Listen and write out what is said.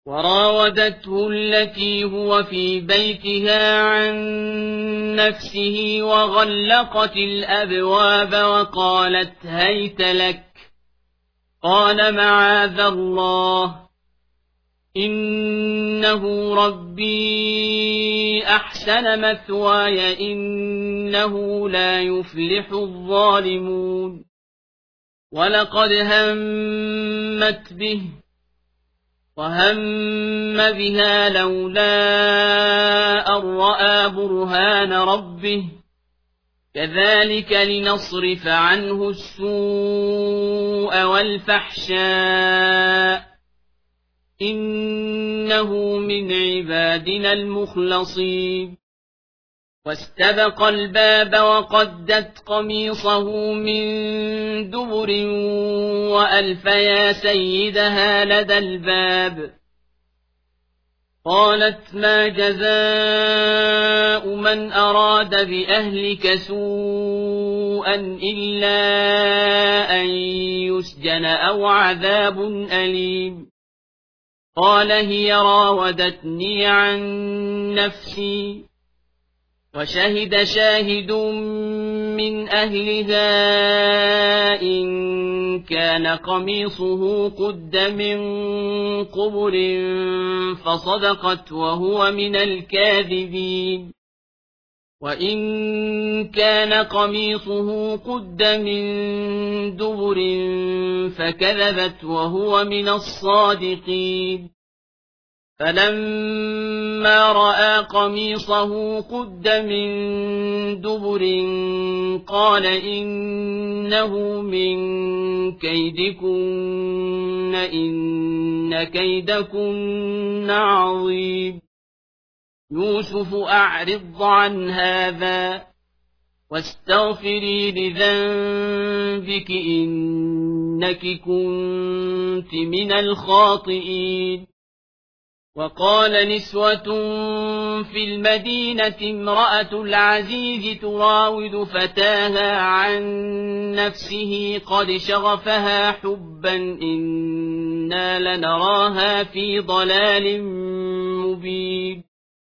وراودته التي هو في بيتها عن نفسه وغلقت الأبواب وقالت هيت لك. قال معاذ الله إنه ربي أحسن مثواي إنه لا يفلح الظالمون. ولقد همت به وهم بها لولا أن رأى برهان ربه كذلك لنصرف عنه السوء والفحشاء إنه من عبادنا المخلصين. واستبق الباب وقدت قميصه من دبر وألف يا سيدها لدى الباب. قالت ما جزاء من أراد بأهلك سوءا إلا أن يسجن أو عذاب أليم. قال هي راودتني عن نفسي وشهد شاهد من أهلها إن كان قميصه قد من قبل فصدقت وهو من الكاذبين. وإن كان قميصه قد من دبر فكذبت وهو من الصادقين. فلما رأى قميصه قد من دبر قال إنه من كيدكن إن كيدكن عظيم. يوسف أعرض عن هذا واستغفري لذنبك إنك كنت من الخاطئين. وقال نسوة في المدينة امرأة العزيز تراود فتاها عن نفسه قد شغفها حبا إنا لنراها في ضلال مبين.